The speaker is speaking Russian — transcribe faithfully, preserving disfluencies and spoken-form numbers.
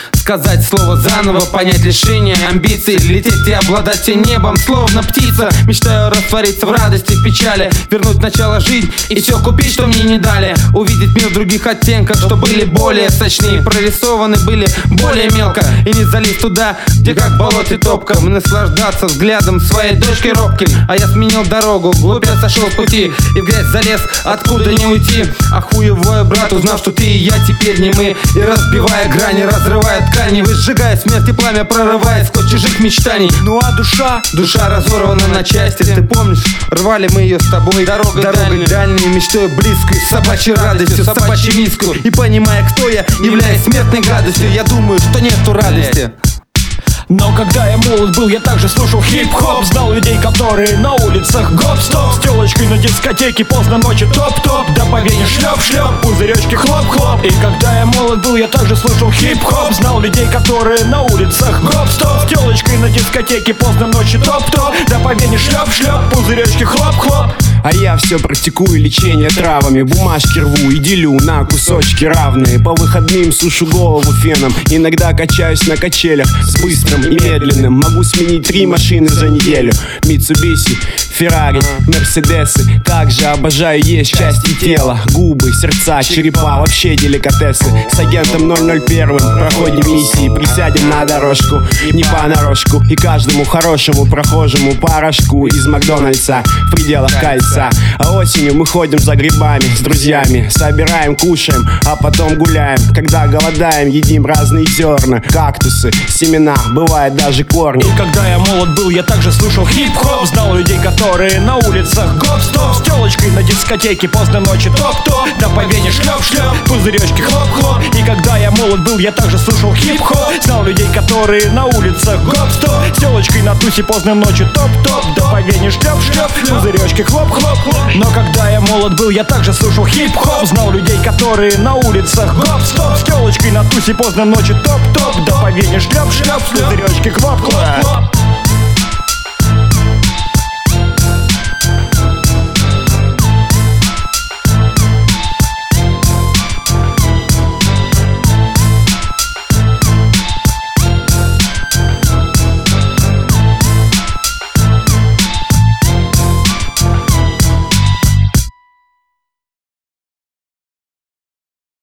сказать слово заново, понять лишение амбиций, лететь и обладать всем небом, словно птица. Мечтаю раствориться в радости, в печали, вернуть начало жизнь и все купить, что мне не дали. Увидеть мир в других оттенках, что были более сочнее, прорисованы были более мелко. И не залезть туда, где как в болоте топка, наслаждаться взглядом своей дочки робким. А я сменил дорогу, глубь я сошел с пути и в грязь залез, откуда не уйти. А хуевой брат, узнав, что ты и я теперь не мы, и разбивая грани, разрывая ткани, выжигая смерть и пламя, прорывая сквозь чужих мечтаний. Ну а душа? Душа разорвана на части. Ты помнишь, рвали мы ее с тобой дорогой, дорогой дальней, мечтой близкой, собачьей радостью, собачьей миску. И понимая, кто я, являясь смертной гадостью, я думаю, что нету радости. Но когда я молод был, я также слушал хип-хоп, знал людей, которые на улицах гоп-стоп, с телочкой на дискотеке поздно ночью топ-топ, да по вене шлеп-шлеп, пузыречки хлоп-хлоп. И когда я молод был, я также слушал хип-хоп, знал людей, которые на улицах гоп-стоп, с телочкой на дискотеке поздно ночью топ-топ, да по вене шлеп-шлеп, пузыречки хлоп-хлоп. А я все практикую лечение травами, бумажки рву и делю на кусочки равные. По выходным сушу голову феном, иногда качаюсь на качелях с быстрым и медленным. Могу сменить три машины за неделю: Митсубиси, Феррари, Мерседесы. Также обожаю есть части тела, губы, сердца, черепа, вообще деликатесы. С агентом ноль ноль один проходим миссии, присядем на дорожку, не понарошку. И каждому хорошему прохожему порошку из Макдональдса в пределах кольца. А осенью мы ходим за грибами с друзьями, собираем, кушаем, а потом гуляем. Когда голодаем, едим разные зерна, кактусы, семена, бывает даже корни. И когда я молод был, я также слушал хип-хоп, знал людей, которые на улицах гоп-стоп, с телочкой на дискотеке поздно ночью топ-топ, да по вене шлеп-шлеп, пузыречки хлоп-хлоп. И когда я молод был, я также слушал хип-хоп, знал людей, которые на улицах гоп-стоп, с телочкой на тусе поздно ночью топ-топ, да по вене шлеп-шлеп, пузыречки хлоп-хлоп. Но когда я молод был, я также слушал хип-хоп, знал людей, которые на улицах гоп-стоп, с телочкой на тусе поздно ночью топ-топ, да по вене шлеп-шлеп, пузыречки хлоп-хлоп.